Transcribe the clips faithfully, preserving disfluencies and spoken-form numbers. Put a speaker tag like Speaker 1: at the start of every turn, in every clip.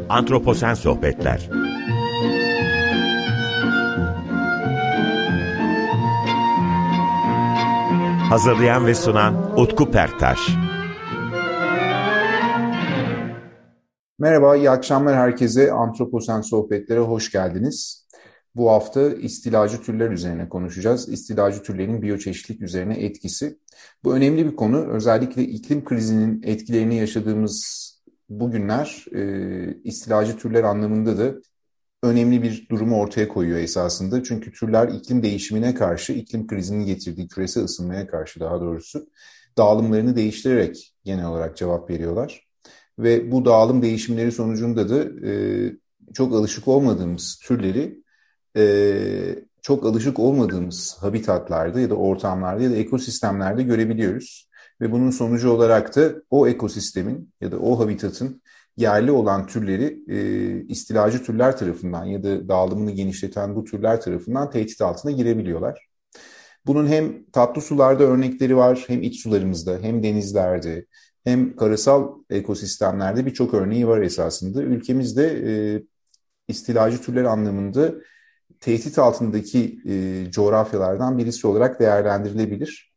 Speaker 1: Antroposen Sohbetler. Hazırlayan ve sunan Utku Perktaş.
Speaker 2: Merhaba, iyi akşamlar herkese. Antroposen Sohbetlere hoş geldiniz. Bu hafta istilacı türler üzerine konuşacağız. İstilacı türlerin biyoçeşitlilik üzerine etkisi. Bu önemli bir konu. Özellikle iklim krizinin etkilerini yaşadığımız bu günler e, istilacı türler anlamında da önemli bir durumu ortaya koyuyor esasında. Çünkü türler iklim değişimine karşı, iklim krizinin getirdiği küresel ısınmaya karşı daha doğrusu dağılımlarını değiştirerek genel olarak cevap veriyorlar. Ve bu dağılım değişimleri sonucunda da e, çok alışık olmadığımız türleri e, çok alışık olmadığımız habitatlarda ya da ortamlarda ya da ekosistemlerde görebiliyoruz. Ve bunun sonucu olarak da o ekosistemin ya da o habitatın yerli olan türleri e, istilacı türler tarafından ya da dağılımını genişleten bu türler tarafından tehdit altına girebiliyorlar. Bunun hem tatlı sularda örnekleri var, hem iç sularımızda, hem denizlerde, hem karasal ekosistemlerde birçok örneği var esasında. Ülkemizde e, istilacı türler anlamında tehdit altındaki e, coğrafyalardan birisi olarak değerlendirilebilir.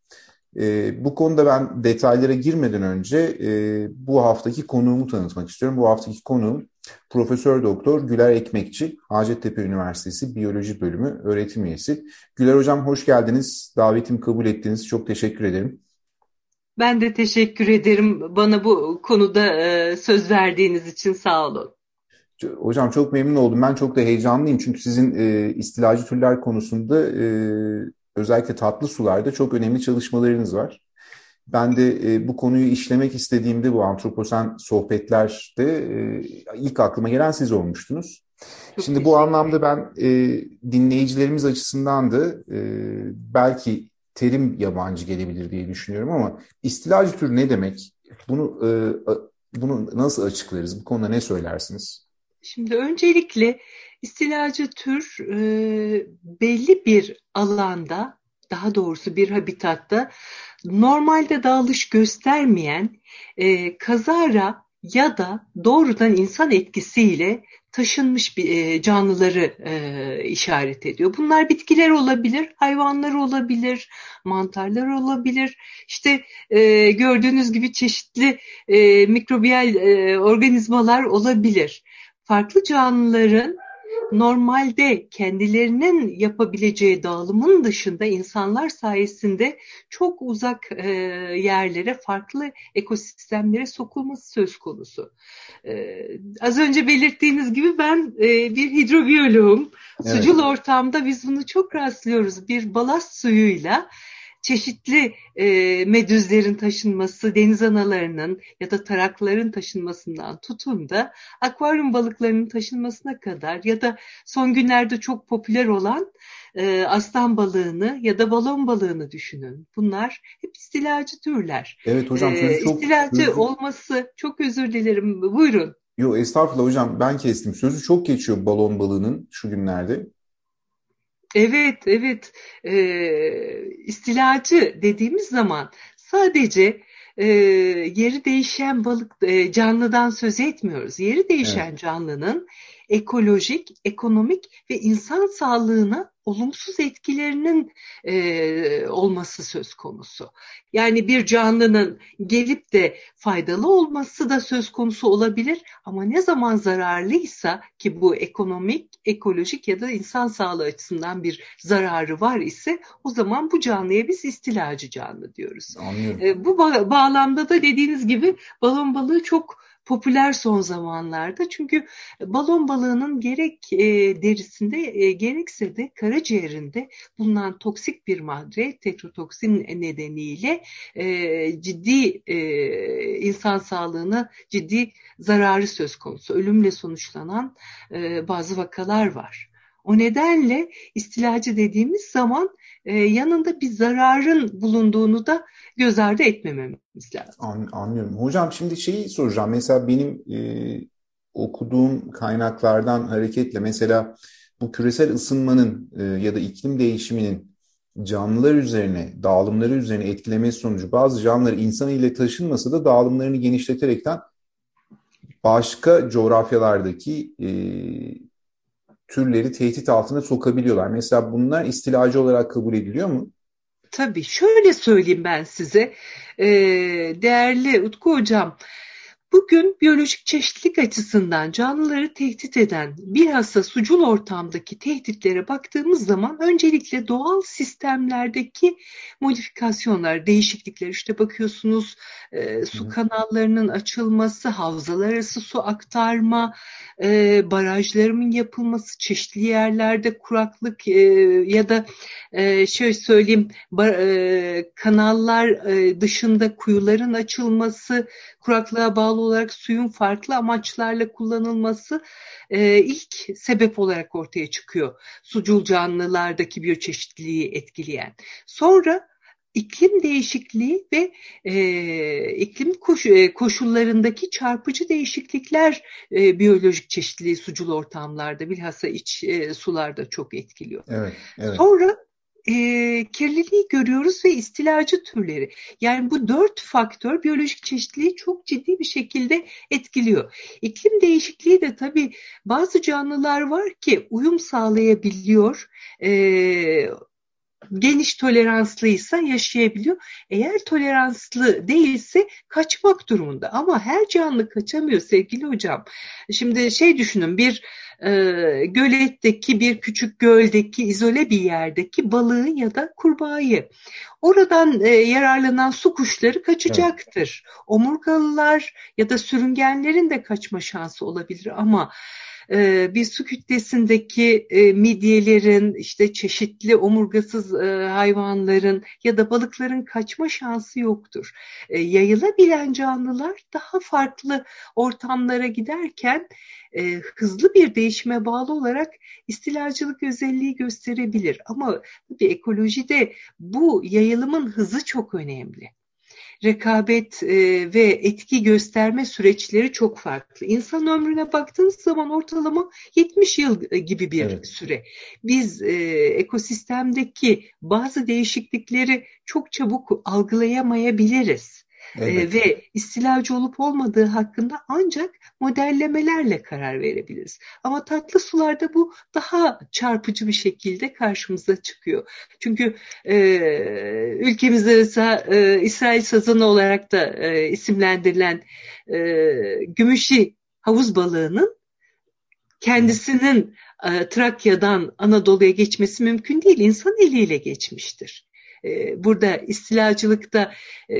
Speaker 2: E, bu konuda ben detaylara girmeden önce e, bu haftaki konuğumu tanıtmak istiyorum. Bu haftaki konuğum Profesör Doktor Güler Ekmekçi, Hacettepe Üniversitesi Biyoloji Bölümü öğretim üyesi. Güler Hocam hoş geldiniz. Davetimi kabul ettiniz. Çok teşekkür ederim.
Speaker 3: Ben de teşekkür ederim. Bana bu konuda e, söz verdiğiniz için sağ olun.
Speaker 2: Hocam çok memnun oldum. Ben çok da heyecanlıyım. Çünkü sizin e, istilacı türler konusunda e, özellikle tatlı sularda çok önemli çalışmalarınız var. Ben de e, bu konuyu işlemek istediğimde bu antroposen sohbetlerde e, ilk aklıma gelen siz olmuştunuz. Çok Şimdi bu anlamda ben e, dinleyicilerimiz açısından da e, belki terim yabancı gelebilir diye düşünüyorum ama istilacı tür ne demek? Bunu e, bunu nasıl açıklarız? Bu konuda ne söylersiniz?
Speaker 3: Şimdi öncelikle istilacı tür e, belli bir alanda, daha doğrusu bir habitatta normalde dağılış göstermeyen e, kazara ya da doğrudan insan etkisiyle taşınmış bir e, canlıları e, işaret ediyor. Bunlar bitkiler olabilir, hayvanlar olabilir, mantarlar olabilir. İşte e, gördüğünüz gibi çeşitli e, mikrobiyal e, organizmalar olabilir. Farklı canlıların normalde kendilerinin yapabileceği dağılımın dışında insanlar sayesinde çok uzak e, yerlere, farklı ekosistemlere sokulması söz konusu. E, az önce belirttiğiniz gibi ben e, bir hidrobiyoloğum. Evet. Sucul ortamda biz bunu çok rastlıyoruz. Bir balast suyuyla çeşitli e, medüzlerin taşınması, deniz analarının ya da tarakların taşınmasından tutun da akvaryum balıklarının taşınmasına kadar ya da son günlerde çok popüler olan e, aslan balığını ya da balon balığını düşünün. Bunlar hep istilacı türler.
Speaker 2: Evet hocam sözü çok...
Speaker 3: İstilacı
Speaker 2: sözü...
Speaker 3: olması, çok özür dilerim, buyurun.
Speaker 2: Yok estağfurullah hocam, ben kestim. Sözü çok geçiyor balon balığının şu günlerde.
Speaker 3: Evet, evet. Ee, istilacı dediğimiz zaman sadece e, yeri değişen balık e, canlıdan söz etmiyoruz. Yeri değişen evet. Canlının ekolojik, ekonomik ve insan sağlığına olumsuz etkilerinin e, olması söz konusu. Yani bir canlının gelip de faydalı olması da söz konusu olabilir ama ne zaman zararlıysa, ki bu ekonomik, ekolojik ya da insan sağlığı açısından bir zararı var ise o zaman bu canlıya biz istilacı canlı diyoruz. E, bu ba- bağlamda da dediğiniz gibi balon balığı çok popüler son zamanlarda, çünkü balon balığının gerek e, derisinde e, gerekse de karaciğerinde bulunan toksik bir madde, tetrotoksin nedeniyle e, ciddi e, insan sağlığına ciddi zararı söz konusu, ölümle sonuçlanan e, bazı vakalar var. O nedenle istilacı dediğimiz zaman e, yanında bir zararın bulunduğunu da göz ardı etmememiz lazım.
Speaker 2: An, anlıyorum. Hocam şimdi şeyi soracağım. Mesela benim e, okuduğum kaynaklardan hareketle mesela bu küresel ısınmanın e, ya da iklim değişiminin canlılar üzerine, dağılımları üzerine etkilemesi sonucu bazı canlılar insan ile taşınmasa da dağılımlarını genişleterekten başka coğrafyalardaki e, türleri tehdit altına sokabiliyorlar. Mesela bunlar istilacı olarak kabul ediliyor mu?
Speaker 3: Tabii şöyle söyleyeyim ben size, ee, değerli Utku Hocam, bugün biyolojik çeşitlilik açısından canlıları tehdit eden bilhassa sucul ortamdaki tehditlere baktığımız zaman öncelikle doğal sistemlerdeki modifikasyonlar, değişiklikler, işte bakıyorsunuz e, su kanallarının açılması, havzalar arası su aktarma, e, barajların yapılması, çeşitli yerlerde kuraklık e, ya da e, şöyle söyleyeyim bar, e, kanallar e, dışında kuyuların açılması, kuraklığa bağlı olarak suyun farklı amaçlarla kullanılması e, ilk sebep olarak ortaya çıkıyor. Sucul canlılardaki biyoçeşitliliği etkileyen. Sonra iklim değişikliği ve e, iklim koş, e, koşullarındaki çarpıcı değişiklikler e, biyolojik çeşitliliği sucul ortamlarda, bilhassa iç e, sularda çok etkiliyor.
Speaker 2: Evet, evet.
Speaker 3: Sonra E, kirliliği görüyoruz ve istilacı türleri. Yani bu dört faktör biyolojik çeşitliliği çok ciddi bir şekilde etkiliyor. İklim değişikliği de tabii bazı canlılar var ki uyum sağlayabiliyor, e, geniş toleranslıysa yaşayabiliyor. Eğer toleranslı değilse kaçmak durumunda. Ama her canlı kaçamıyor sevgili hocam. Şimdi şey düşünün, bir e, göletteki, bir küçük göldeki, izole bir yerdeki balığı ya da kurbağayı. Oradan e, yararlanan su kuşları kaçacaktır. Evet. Omurgalılar ya da sürüngenlerin de kaçma şansı olabilir ama bir su kütlesindeki midyelerin, işte çeşitli omurgasız hayvanların ya da balıkların kaçma şansı yoktur. Yayılabilen canlılar daha farklı ortamlara giderken hızlı bir değişime bağlı olarak istilacılık özelliği gösterebilir. Ama bir ekolojide bu yayılımın hızı çok önemli. Rekabet e, ve etki gösterme süreçleri çok farklı. İnsan ömrüne baktığınız zaman ortalama yetmiş yıl gibi bir evet. süre. Biz e, ekosistemdeki bazı değişiklikleri çok çabuk algılayamayabiliriz. Evet. E, ve istilacı olup olmadığı hakkında ancak modellemelerle karar verebiliriz. Ama tatlı sularda bu daha çarpıcı bir şekilde karşımıza çıkıyor. Çünkü e, ülkemizde mesela e, İsrail sazanı olarak da e, isimlendirilen e, gümüşi havuz balığının kendisinin e, Trakya'dan Anadolu'ya geçmesi mümkün değil. İnsan eliyle geçmiştir. Burada istilacılıkta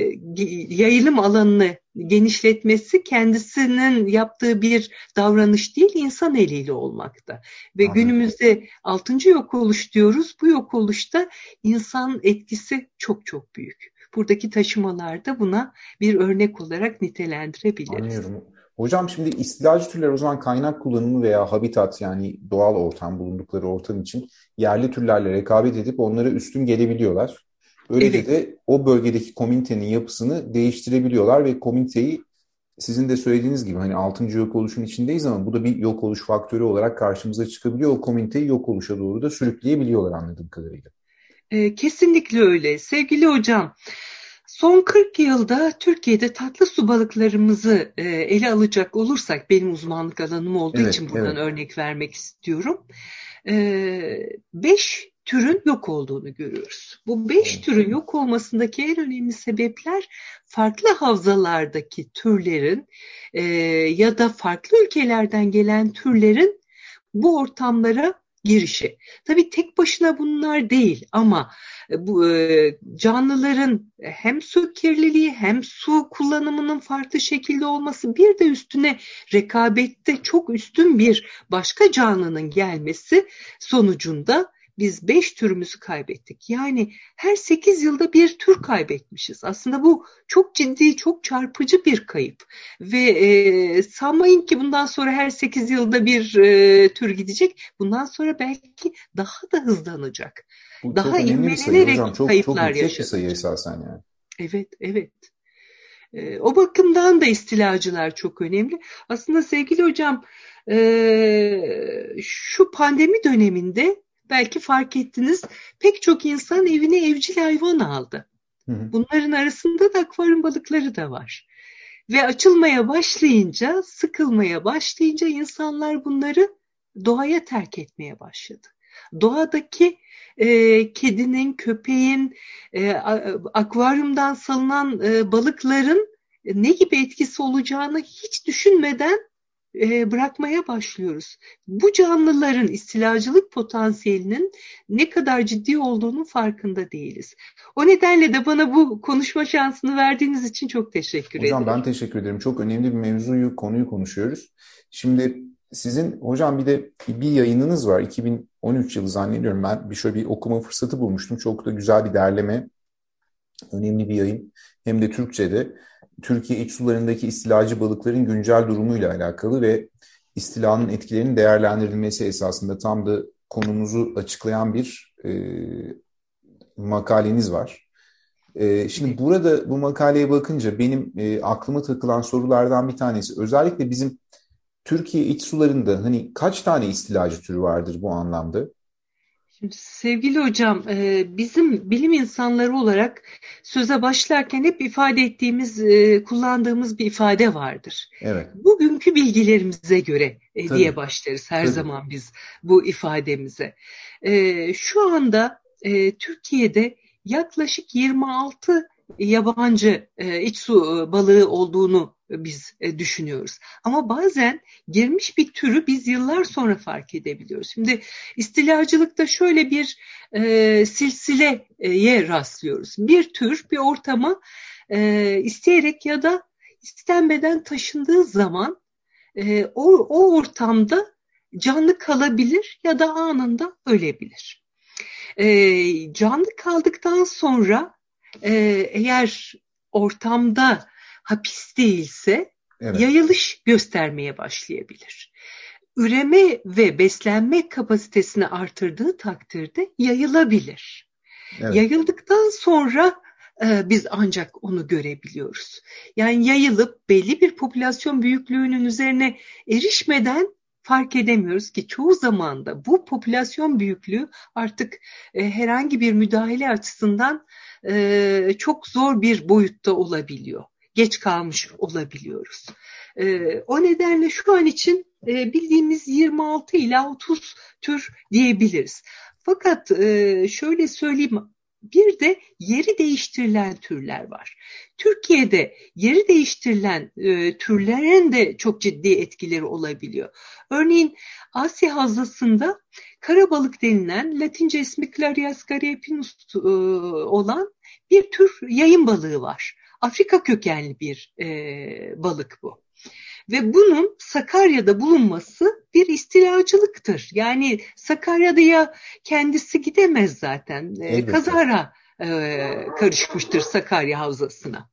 Speaker 3: yayılım alanını genişletmesi kendisinin yaptığı bir davranış değil, insan eliyle olmakta. Ve Aha. günümüzde altıncı yok oluş diyoruz. Bu yok oluşta insan etkisi çok çok büyük. Buradaki taşımalar da buna bir örnek olarak nitelendirebiliriz.
Speaker 2: Anlıyorum. Hocam şimdi istilacı türler o zaman kaynak kullanımı veya habitat, yani doğal ortam, bulundukları ortam için yerli türlerle rekabet edip onlara üstün gelebiliyorlar. Böylece evet. de o bölgedeki komünitenin yapısını değiştirebiliyorlar ve komüniteyi, sizin de söylediğiniz gibi hani altıncı yok oluşun içindeyiz ama bu da bir yok oluş faktörü olarak karşımıza çıkabiliyor. O komüniteyi yok oluşa doğru da sürükleyebiliyorlar anladığım kadarıyla.
Speaker 3: E, kesinlikle öyle. Sevgili hocam, son kırk yılda Türkiye'de tatlı su balıklarımızı e, ele alacak olursak, benim uzmanlık alanım olduğu evet, için buradan evet. örnek vermek istiyorum. E, beş türün yok olduğunu görüyoruz. Bu beş türün yok olmasındaki en önemli sebepler farklı havzalardaki türlerin e, ya da farklı ülkelerden gelen türlerin bu ortamlara girişi. Tabii tek başına bunlar değil ama bu e, canlıların hem su kirliliği hem su kullanımının farklı şekilde olması, bir de üstüne rekabette çok üstün bir başka canlının gelmesi sonucunda biz beş türümüzü kaybettik. Yani her sekiz yılda bir tür kaybetmişiz. Aslında bu çok ciddi, çok çarpıcı bir kayıp. Ve e, sanmayın ki bundan sonra her sekiz yılda bir e, tür gidecek. Bundan sonra belki daha da hızlanacak.
Speaker 2: Bu
Speaker 3: daha
Speaker 2: ivmelenerek kayıplar yaşanacak. Çok yüksek bir sayı esasen yani.
Speaker 3: Evet, evet. E, o bakımdan da istilacılar çok önemli. Aslında sevgili hocam, e, şu pandemi döneminde belki fark ettiniz, pek çok insan evine evcil hayvan aldı. Hı hı. Bunların arasında da akvaryum balıkları da var. Ve açılmaya başlayınca, sıkılmaya başlayınca insanlar bunları doğaya terk etmeye başladı. Doğadaki e, kedinin, köpeğin, e, akvaryumdan salınan e, balıkların e, ne gibi etkisi olacağını hiç düşünmeden e, bırakmaya başlıyoruz. Bu canlıların istilacılık potansiyelinin ne kadar ciddi olduğunun farkında değiliz. O nedenle de bana bu konuşma şansını verdiğiniz için çok teşekkür
Speaker 2: hocam,
Speaker 3: ederim.
Speaker 2: Hocam ben teşekkür ederim. Çok önemli bir mevzuyu, konuyu konuşuyoruz. Şimdi sizin hocam bir de bir yayınınız var. iki bin on üç yılı zannediyorum, ben bir şöyle bir okuma fırsatı bulmuştum. Çok da güzel bir derleme, önemli bir yayın. Hem de Türkçe'de. Türkiye iç sularındaki istilacı balıkların güncel durumuyla alakalı ve istilanın etkilerinin değerlendirilmesi esasında tam da konumuzu açıklayan bir e, makaleniz var. E, şimdi burada bu makaleye bakınca benim e, aklıma takılan sorulardan bir tanesi, özellikle bizim Türkiye iç sularında hani kaç tane istilacı türü vardır bu anlamda?
Speaker 3: Şimdi, sevgili hocam, bizim bilim insanları olarak söze başlarken hep ifade ettiğimiz, kullandığımız bir ifade vardır.
Speaker 2: Evet.
Speaker 3: Bugünkü bilgilerimize göre
Speaker 2: Tabii.
Speaker 3: diye başlarız her
Speaker 2: Tabii.
Speaker 3: zaman biz bu ifademize. Şu anda Türkiye'de yaklaşık yirmi altı yabancı iç su balığı olduğunu biz düşünüyoruz. Ama bazen girmiş bir türü biz yıllar sonra fark edebiliyoruz. Şimdi istilacılıkta şöyle bir e, silsileye rastlıyoruz. Bir tür bir ortama e, isteyerek ya da istenmeden taşındığı zaman e, o, o ortamda canlı kalabilir ya da anında ölebilir. E, canlı kaldıktan sonra e, eğer ortamda hapis değilse evet. yayılış göstermeye başlayabilir. Üreme ve beslenme kapasitesini artırdığı takdirde yayılabilir. Evet. Yayıldıktan sonra e, biz ancak onu görebiliyoruz. Yani yayılıp belli bir popülasyon büyüklüğünün üzerine erişmeden fark edemiyoruz ki çoğu zaman da bu popülasyon büyüklüğü artık e, herhangi bir müdahale açısından e, çok zor bir boyutta olabiliyor. Geç kalmış olabiliyoruz. E, o nedenle şu an için e, bildiğimiz yirmi altı ila otuz tür diyebiliriz. Fakat e, şöyle söyleyeyim, bir de yeri değiştirilen türler var. Türkiye'de yeri değiştirilen e, türlerin de çok ciddi etkileri olabiliyor. Örneğin Asya Havzası'nda karabalık denilen, Latince ismi Clarias cariepinus e, olan bir tür yayın balığı var. Afrika kökenli bir e, balık bu. Ve bunun Sakarya'da bulunması bir istilacılıktır. Yani Sakarya'da ya kendisi gidemez zaten. E, kazara e, karışmıştır Sakarya Havzası'na.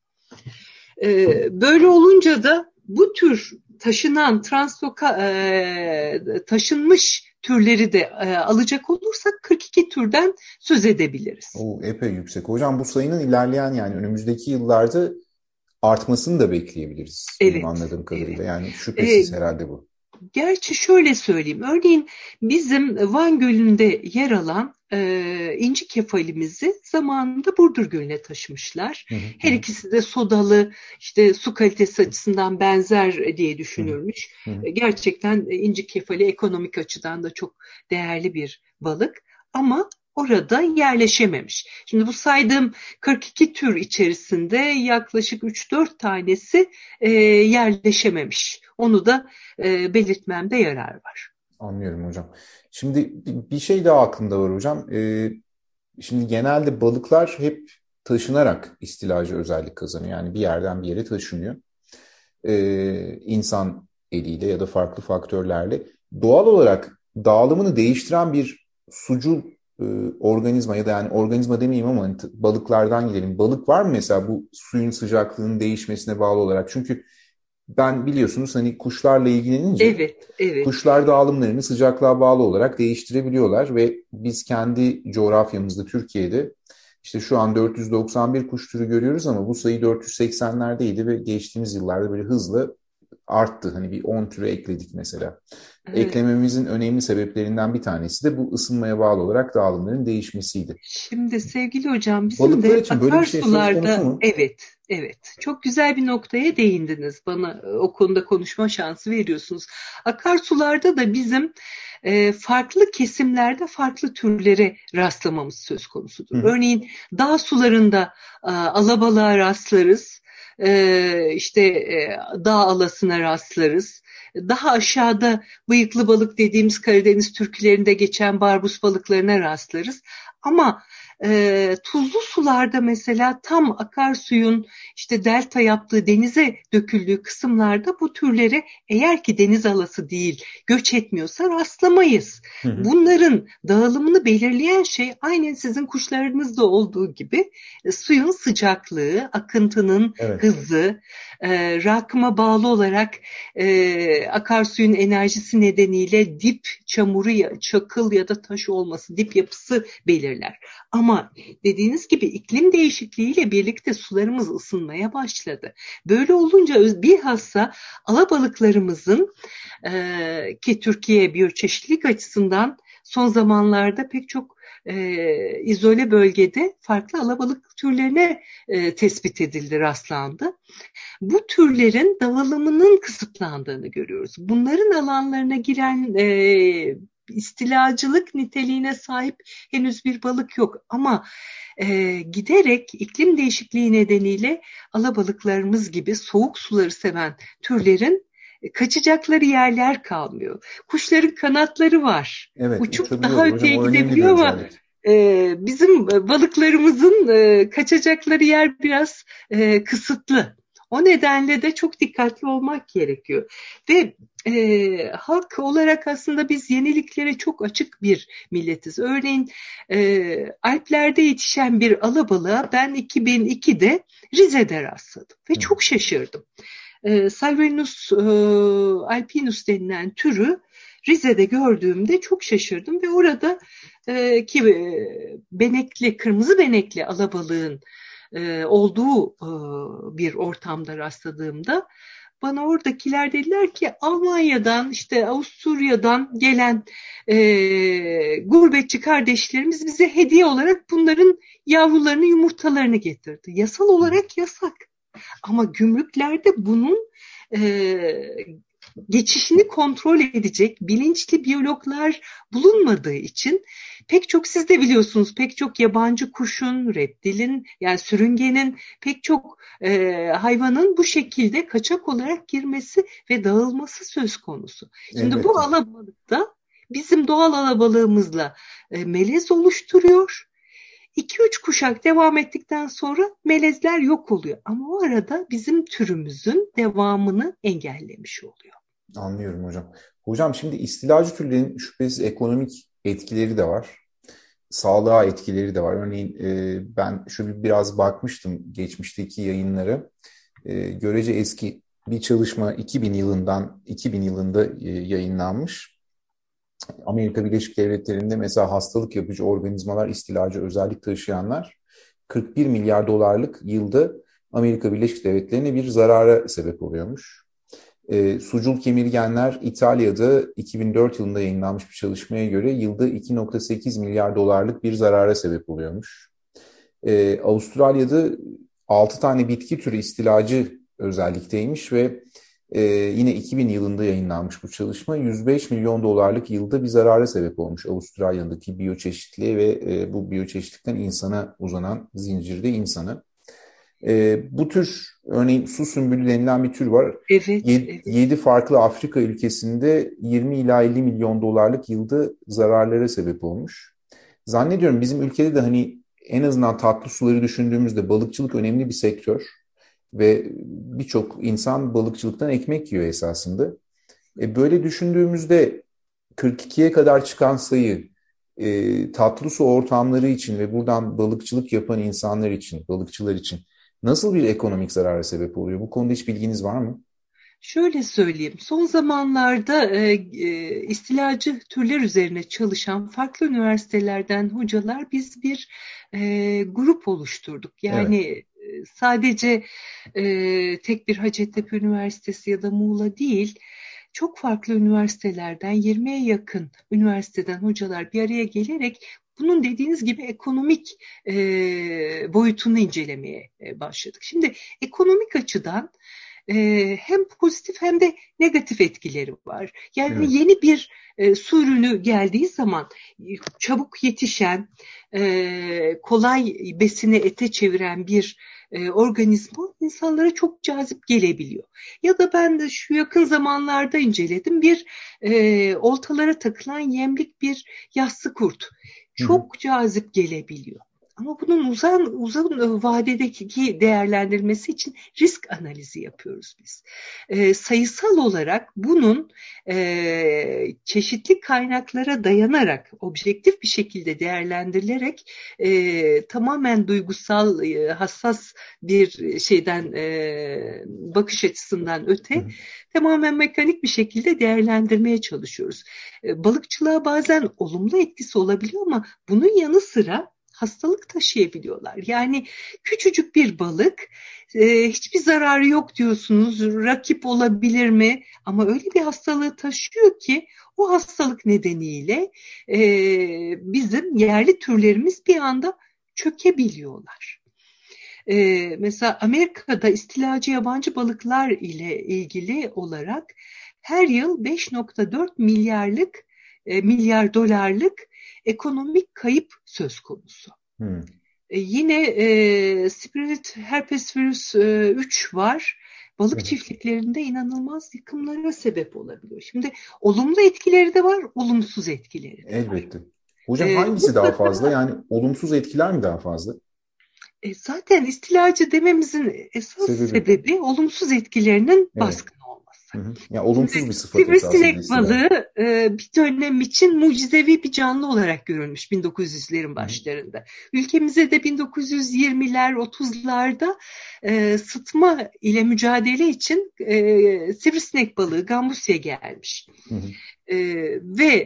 Speaker 3: E, böyle olunca da bu tür taşınan, transloka, e, taşınmış türleri de e, alacak olursak kırk iki türden söz edebiliriz.
Speaker 2: O epey yüksek. Hocam bu sayının ilerleyen, yani önümüzdeki yıllarda artmasını da bekleyebiliriz. Evet, benim anladığım kadarıyla. Evet. Yani şüphesiz ee, herhalde bu.
Speaker 3: Gerçi şöyle söyleyeyim. Örneğin bizim Van Gölü'nde yer alan e, inci kefalimizi zamanında Burdur Gölü'ne taşımışlar. Hı hı. Her ikisi de sodalı, işte su kalitesi açısından benzer diye düşünülmüş. Hı hı. Gerçekten inci kefali ekonomik açıdan da çok değerli bir balık. Ama orada yerleşememiş. Şimdi bu saydığım kırk iki tür içerisinde yaklaşık üç dört tanesi e, yerleşememiş. Onu da e, belirtmemde yarar var.
Speaker 2: Anlıyorum hocam. Şimdi bir şey daha aklımda var hocam. Ee, şimdi genelde balıklar hep taşınarak istilacı özellik kazanıyor. Yani bir yerden bir yere taşınıyor. Ee, insan eliyle ya da farklı faktörlerle. Doğal olarak dağılımını değiştiren bir sucul organizma ya da yani organizma demeyeyim ama balıklardan gidelim. Balık var mı mesela bu suyun sıcaklığının değişmesine bağlı olarak? Çünkü ben biliyorsunuz hani kuşlarla ilgilenince
Speaker 3: evet, evet.
Speaker 2: kuşlar dağılımlarını sıcaklığa bağlı olarak değiştirebiliyorlar ve biz kendi coğrafyamızda Türkiye'de işte şu an dört yüz doksan bir kuş türü görüyoruz ama bu sayı dört yüz seksenlerdeydi ve geçtiğimiz yıllarda böyle hızla arttı. Hani bir on türü ekledik mesela. Evet. Eklememizin önemli sebeplerinden bir tanesi de bu ısınmaya bağlı olarak dağılımların değişmesiydi.
Speaker 3: Şimdi sevgili hocam bizim
Speaker 2: balıklar
Speaker 3: de
Speaker 2: için böyle bir şey söz konusu mu?
Speaker 3: Evet, Evet, çok güzel bir noktaya değindiniz. Bana o konuda konuşma şansı veriyorsunuz. Akarsularda da bizim e, farklı kesimlerde farklı türlere rastlamamız söz konusudur.
Speaker 2: Hı.
Speaker 3: Örneğin dağ sularında e, alabalığa rastlarız. E, işte e, dağ alasına rastlarız. Daha aşağıda bıyıklı balık dediğimiz Karadeniz türkülerinde geçen barbus balıklarına rastlarız. Ama e, tuzlu sularda mesela tam akarsuyun işte delta yaptığı, denize döküldüğü kısımlarda bu türlere eğer ki deniz alası değil, göç etmiyorsa rastlamayız.
Speaker 2: Hı hı.
Speaker 3: Bunların dağılımını belirleyen şey aynen sizin kuşlarınızda olduğu gibi e, suyun sıcaklığı, akıntının
Speaker 2: Evet.
Speaker 3: hızı, e, rakıma bağlı olarak e, akarsuyun enerjisi nedeniyle dip çamuru, ya, çakıl ya da taş olması, dip yapısı belirler. Ama dediğiniz gibi iklim değişikliğiyle birlikte sularımız ısınmaya başladı. Böyle olunca bilhassa alabalıklarımızın e, ki Türkiye biyoçeşitlilik açısından son zamanlarda pek çok e, izole bölgede farklı alabalık türlerine e, tespit edildi, rastlandı. Bu türlerin dağılımının kısıtlandığını görüyoruz. Bunların alanlarına giren e, istilacılık niteliğine sahip henüz bir balık yok ama e, giderek iklim değişikliği nedeniyle alabalıklarımız gibi soğuk suları seven türlerin e, kaçacakları yerler kalmıyor. Kuşların kanatları var.
Speaker 2: Evet,
Speaker 3: Uçup daha öteye
Speaker 2: hocam,
Speaker 3: gidebiliyor ama e, bizim balıklarımızın e, kaçacakları yer biraz e, kısıtlı. O nedenle de çok dikkatli olmak gerekiyor. Ve e, halk olarak aslında biz yeniliklere çok açık bir milletiz. Örneğin e, Alplerde yetişen bir alabalığa ben iki bin ikide Rize'de rastladım ve çok şaşırdım. E, Salvelinus e, alpinus denilen türü Rize'de gördüğümde çok şaşırdım ve orada e, ki e, benekli, kırmızı benekli alabalığın e, olduğu e, bir ortamda rastladığımda bana oradakiler dediler ki Almanya'dan, işte Avusturya'dan gelen e, gurbetçi kardeşlerimiz bize hediye olarak bunların yavrularını, yumurtalarını getirdi. Yasal olarak yasak. Ama gümrüklerde bunun e, geçişini kontrol edecek bilinçli biyologlar bulunmadığı için pek çok, siz de biliyorsunuz, pek çok yabancı kuşun, reptilin, yani sürüngenin, pek çok e, hayvanın bu şekilde kaçak olarak girmesi ve dağılması söz konusu. Şimdi
Speaker 2: Evet.
Speaker 3: bu alabalık da bizim doğal alabalığımızla e, melez oluşturuyor. iki üç kuşak devam ettikten sonra melezler yok oluyor. Ama o arada bizim türümüzün devamını engellemiş oluyor.
Speaker 2: Anlıyorum hocam. Hocam şimdi istilacı türlerin şüphesiz ekonomik etkileri de var. Sağlığa etkileri de var. Örneğin e, ben şöyle biraz bakmıştım geçmişteki yayınlara. E, görece eski bir çalışma iki bin yılından iki bin yılında e, yayınlanmış. Amerika Birleşik Devletleri'nde mesela hastalık yapıcı organizmalar, istilacı özellik taşıyanlar kırk bir milyar dolarlık yılda Amerika Birleşik Devletleri'ne bir zarara sebep oluyormuş. E, sucul kemirgenler İtalya'da iki bin dört yılında yayınlanmış bir çalışmaya göre yılda iki virgül sekiz milyar dolarlık bir zarara sebep oluyormuş. E, Avustralya'da altı tane bitki türü istilacı özellikteymiş ve e, yine iki bin yılında yayınlanmış bu çalışma yüz beş milyon dolarlık yılda bir zarara sebep olmuş Avustralya'daki biyoçeşitliğe ve e, bu biyoçeşitlikten insana uzanan zincirde insanı. E, bu tür örneğin su sümbülü denilen bir tür var.
Speaker 3: Evet,
Speaker 2: yedi,
Speaker 3: evet.
Speaker 2: yedi farklı Afrika ülkesinde yirmi ila elli milyon dolarlık yılda zararlara sebep olmuş. Zannediyorum bizim ülkede de hani en azından tatlı suları düşündüğümüzde balıkçılık önemli bir sektör ve birçok insan balıkçılıktan ekmek yiyor esasında. E, böyle düşündüğümüzde kırk ikiye kadar çıkan sayı e, tatlı su ortamları için ve buradan balıkçılık yapan insanlar için, balıkçılar için nasıl bir ekonomik zarara sebep oluyor? Bu konuda hiç bilginiz var mı?
Speaker 3: Şöyle söyleyeyim, son zamanlarda e, e, istilacı türler üzerine çalışan farklı üniversitelerden hocalar biz bir e, grup oluşturduk. Yani evet. sadece e, tek bir Hacettepe Üniversitesi ya da Muğla değil, çok farklı üniversitelerden yirmiye yakın üniversiteden hocalar bir araya gelerek bunun dediğiniz gibi ekonomik e, boyutunu incelemeye e, başladık. Şimdi ekonomik açıdan e, hem pozitif hem de negatif etkileri var. Yani evet. Yeni bir e, su ürünü geldiği zaman çabuk yetişen, e, kolay besini ete çeviren bir e, organizma insanlara çok cazip gelebiliyor. Ya da ben de şu yakın zamanlarda inceledim, bir e, oltalara takılan yemlik bir yassı kurt. Çok Hı. cazip gelebiliyor. Ama bunun uzun, uzun vadedeki değerlendirmesi için risk analizi yapıyoruz biz. E, sayısal olarak bunun e, çeşitli kaynaklara dayanarak, objektif bir şekilde değerlendirilerek e, tamamen duygusal, e, hassas bir şeyden, e, bakış açısından öte, Hı. tamamen mekanik bir şekilde değerlendirmeye çalışıyoruz. E, balıkçılığa bazen olumlu etkisi olabiliyor ama bunun yanı sıra hastalık taşıyabiliyorlar. Yani küçücük bir balık, e, hiçbir zararı yok diyorsunuz, rakip olabilir mi? Ama öyle bir hastalığı taşıyor ki o hastalık nedeniyle e, bizim yerli türlerimiz bir anda çökebiliyorlar. E, mesela Amerika'da istilacı yabancı balıklar ile ilgili olarak her yıl beş nokta dört milyarlık e, milyar dolarlık ekonomik kayıp söz konusu. Hmm. E, yine e, Spirit herpes virüs e, üç var. Balık evet. çiftliklerinde inanılmaz yıkımlara sebep olabiliyor. Şimdi olumlu etkileri de var, olumsuz etkileri de
Speaker 2: Elbette.
Speaker 3: var.
Speaker 2: Elbette. Hocam ee, hangisi daha fazla? Yani olumsuz etkiler mi daha fazla?
Speaker 3: E, zaten istilacı dememizin esas sebebi, sebebi olumsuz etkilerinin evet. baskın olması.
Speaker 2: Hı hı. Yani olumsuz bir sıfat esasında.
Speaker 3: Sivrisinek balığı e, bir dönem için mucizevi bir canlı olarak görülmüş bin dokuz yüzlerin başlarında. Hı. Ülkemize de bin dokuz yüz yirmiler, otuzlarda e, sıtma ile mücadele için e, sivrisinek balığı Gambusya gelmiş. Hı hı. E, ve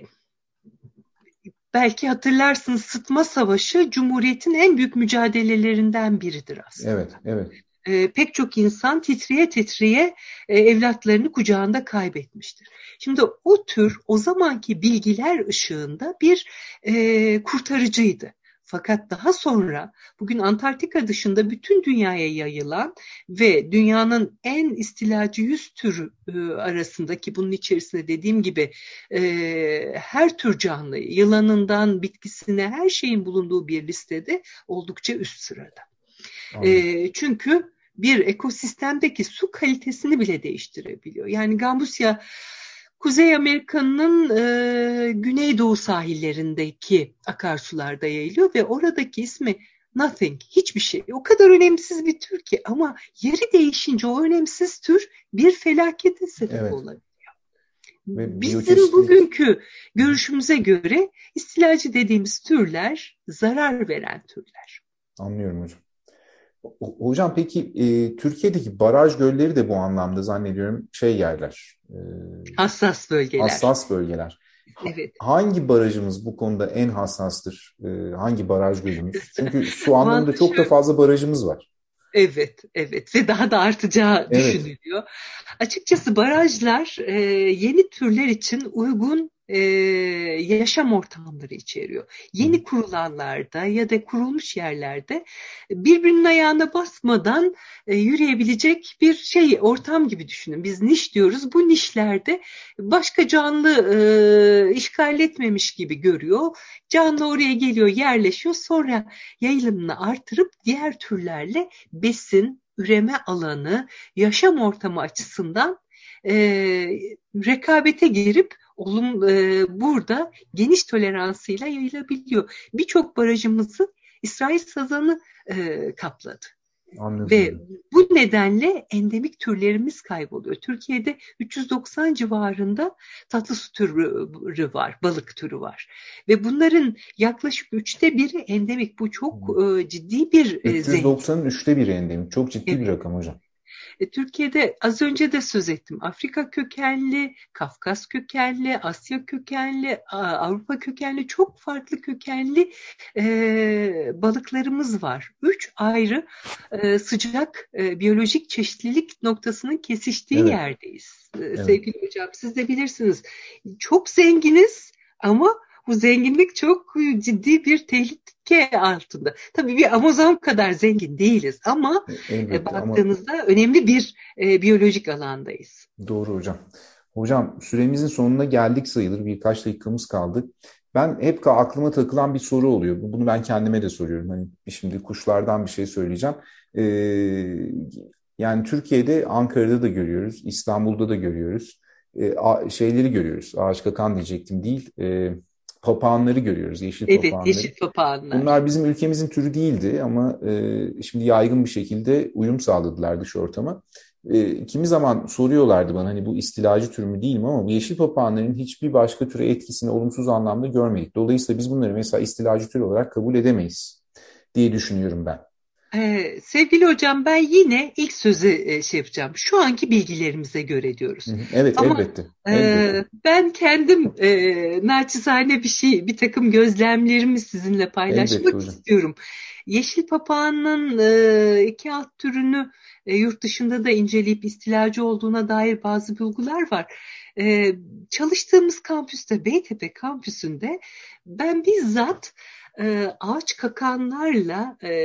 Speaker 3: belki hatırlarsınız, Sıtma Savaşı Cumhuriyet'in en büyük mücadelelerinden biridir aslında.
Speaker 2: Evet, evet.
Speaker 3: E, pek çok insan titriye titriye e, evlatlarını kucağında kaybetmiştir. Şimdi o tür o zamanki bilgiler ışığında bir e, kurtarıcıydı. Fakat daha sonra bugün Antarktika dışında bütün dünyaya yayılan ve dünyanın en istilacı yüz türü e, arasındaki, bunun içerisinde dediğim gibi e, her tür canlı, yılanından bitkisine her şeyin bulunduğu bir listede oldukça üst sırada. E, çünkü bir ekosistemdeki su kalitesini bile değiştirebiliyor. Yani Gambusya, Kuzey Amerika'nın e, güneydoğu sahillerindeki akarsularda yayılıyor ve oradaki ismi nothing, hiçbir şey. O kadar önemsiz bir tür ki, ama yeri değişince o önemsiz tür bir felakete sebep evet. olabiliyor. Ve bizim biyoçeşitli... bugünkü görüşümüze göre istilacı dediğimiz türler zarar veren türler.
Speaker 2: Anlıyorum hocam. Hocam peki e, Türkiye'deki baraj gölleri de bu anlamda zannediyorum şey yerler. E,
Speaker 3: hassas bölgeler.
Speaker 2: Hassas bölgeler.
Speaker 3: Evet.
Speaker 2: Hangi barajımız bu konuda en hassastır? E, hangi baraj gölümüz? Çünkü su anlamında çok da fazla barajımız var.
Speaker 3: Evet, evet ve daha da artacağı
Speaker 2: evet.
Speaker 3: düşünülüyor. Açıkçası barajlar e, yeni türler için uygun e, yaşam ortamları içeriyor. Yeni Hı. kurulanlarda ya da kurulmuş yerlerde birbirinin ayağına basmadan e, yürüyebilecek bir şey, ortam gibi düşünün. Biz niş diyoruz. Bu nişlerde başka canlı e, işgal etmemiş gibi görüyor. Canlı oraya geliyor, yerleşiyor. Sonra yayılımını artırıp diğer türlerle besin, üreme alanı, yaşam ortamı açısından e, rekabete girip olum, e, burada geniş toleransıyla yayılabiliyor. Birçok barajımızı İsrail sazanı e, kapladı.
Speaker 2: Anladım.
Speaker 3: Ve bu nedenle endemik türlerimiz kayboluyor. Türkiye'de üç yüz doksan civarında tatlı su türü var, balık türü var. Ve bunların yaklaşık üçte biri endemik. Bu çok e, ciddi bir e,
Speaker 2: üç yüz doksanın üçte biri endemik. Çok ciddi evet. bir rakam hocam.
Speaker 3: Türkiye'de az önce de söz ettim. Afrika kökenli, Kafkas kökenli, Asya kökenli, Avrupa kökenli, çok farklı kökenli e, balıklarımız var. Üç ayrı e, sıcak e, biyolojik çeşitlilik noktasının kesiştiği evet. yerdeyiz. Evet. Sevgili hocam, siz de bilirsiniz. Çok zenginiz ama bu zenginlik çok ciddi bir tehlike altında. Tabii bir Amazon kadar zengin değiliz ama
Speaker 2: Elbette,
Speaker 3: baktığınızda
Speaker 2: ama...
Speaker 3: önemli bir e, biyolojik alandayız.
Speaker 2: Doğru hocam. Hocam süremizin sonuna geldik sayılır. Birkaç dakikamız kaldı. Ben hep aklıma takılan bir soru oluyor. Bunu ben kendime de soruyorum. Hani şimdi kuşlardan bir şey söyleyeceğim. Ee, yani Türkiye'de, Ankara'da da görüyoruz, İstanbul'da da görüyoruz. Ee, şeyleri görüyoruz. Ağaç kakan diyecektim değil. Ee, papağanları görüyoruz, yeşil
Speaker 3: evet,
Speaker 2: papağanları.
Speaker 3: Evet, yeşil papağanlar.
Speaker 2: Bunlar bizim ülkemizin türü değildi ama e, şimdi yaygın bir şekilde uyum sağladılar dış ortama. E, kimi zaman soruyorlardı bana hani bu istilacı tür mü değil mi, ama bu yeşil papağanların hiçbir başka türe etkisini olumsuz anlamda görmedik. Dolayısıyla biz bunları mesela istilacı tür olarak kabul edemeyiz diye düşünüyorum ben.
Speaker 3: Ee, sevgili hocam, ben yine ilk sözü e, şey yapacağım. Şu anki bilgilerimize göre diyoruz.
Speaker 2: Evet,
Speaker 3: ama,
Speaker 2: elbette.
Speaker 3: elbette. E, ben kendim e, naçizane bir şey, bir takım gözlemlerimi sizinle paylaşmak istiyorum. Yeşil papağanın e, iki alt türünü e, yurt dışında da inceleyip istilacı olduğuna dair bazı bulgular var. E, çalıştığımız kampüste, Beytepe kampüsünde ben bizzat e, ağaç kakanlarla e,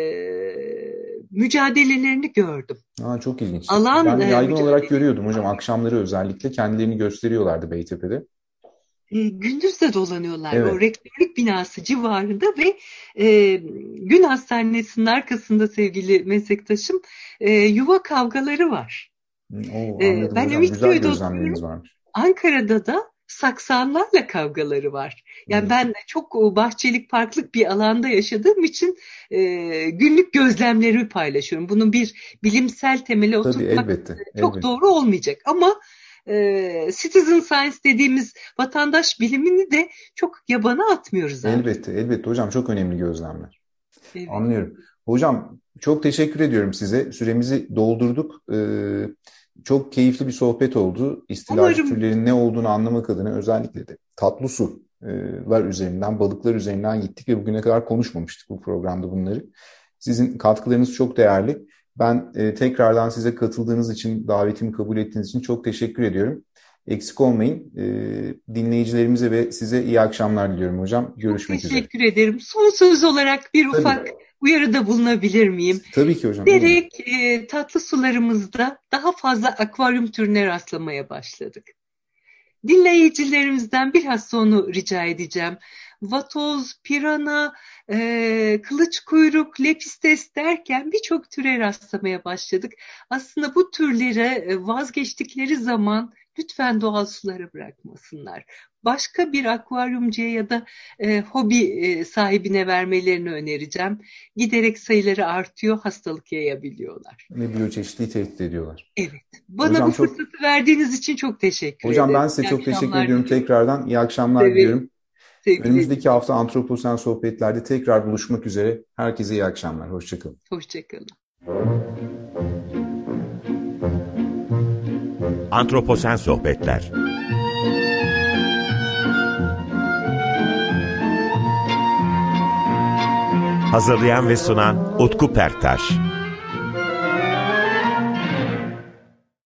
Speaker 3: mücadelelerini gördüm.
Speaker 2: Aa, çok ilginç.
Speaker 3: Alan,
Speaker 2: ben yaygın
Speaker 3: e,
Speaker 2: olarak görüyordum hocam, akşamları özellikle kendilerini gösteriyorlardı Beytepe'de.
Speaker 3: E, gündüz de dolanıyorlar,
Speaker 2: evet.
Speaker 3: O rektörlük binası civarında ve e, gün hastanesinin arkasında sevgili meslektaşım e, yuva kavgaları var.
Speaker 2: Oo, anladım
Speaker 3: ben
Speaker 2: hocam. Güzel gözlemleriniz varmış.
Speaker 3: Ankara'da da saksanlarla kavgaları var. Yani hmm. ben çok bahçelik parklık bir alanda yaşadığım için e, günlük gözlemlerimi paylaşıyorum. Bunun bir bilimsel temeli
Speaker 2: Tabii,
Speaker 3: oturtmak
Speaker 2: elbette,
Speaker 3: çok
Speaker 2: elbette.
Speaker 3: doğru olmayacak ama e, citizen science dediğimiz vatandaş bilimini de çok yabana atmıyoruz artık.
Speaker 2: Elbette, elbette hocam, çok önemli gözlemler.
Speaker 3: Evet.
Speaker 2: Anlıyorum. Hocam çok teşekkür ediyorum size. Süremizi doldurduk. Ee, çok keyifli bir sohbet oldu. İstilacı türlerin ne olduğunu anlamak adına özellikle de tatlı sular üzerinden, balıklar üzerinden gittik ve bugüne kadar konuşmamıştık bu programda bunları. Sizin katkılarınız çok değerli. Ben e, tekrardan size katıldığınız için, davetimi kabul ettiğiniz için çok teşekkür ediyorum. Eksik olmayın. E, dinleyicilerimize ve size iyi akşamlar diliyorum hocam. Görüşmek
Speaker 3: teşekkür
Speaker 2: üzere.
Speaker 3: Teşekkür ederim. Son söz olarak bir
Speaker 2: Tabii.
Speaker 3: ufak uyarıda bulunabilir miyim?
Speaker 2: Tabii ki hocam.
Speaker 3: Direkt e, tatlı sularımızda daha fazla akvaryum türüne rastlamaya başladık. Dinleyicilerimizden biraz onu rica edeceğim. Vatoz, pirana, e, kılıç kuyruk, lepistes derken birçok türe rastlamaya başladık. Aslında bu türlere vazgeçtikleri zaman lütfen doğal sulara bırakmasınlar. Başka bir akvaryumcuya ya da e, hobi e, sahibine vermelerini önereceğim. Giderek sayıları artıyor, hastalık yayabiliyorlar.
Speaker 2: Ve biyoçeşitliği tehdit ediyorlar.
Speaker 3: Evet. Bana
Speaker 2: hocam
Speaker 3: bu fırsatı çok... verdiğiniz için çok teşekkür
Speaker 2: hocam,
Speaker 3: ederim.
Speaker 2: Hocam ben size
Speaker 3: İyi
Speaker 2: çok teşekkür ediyorum
Speaker 3: diliyorum.
Speaker 2: tekrardan. İyi akşamlar
Speaker 3: Sevim.
Speaker 2: diliyorum.
Speaker 3: Sevgili
Speaker 2: Önümüzdeki
Speaker 3: ediyorum.
Speaker 2: hafta Antroposen Sohbetler'de tekrar buluşmak üzere. Herkese iyi akşamlar. Hoşçakalın.
Speaker 3: Hoşçakalın.
Speaker 1: Antroposen Sohbetler. Hazırlayan ve sunan Utku Perktaş.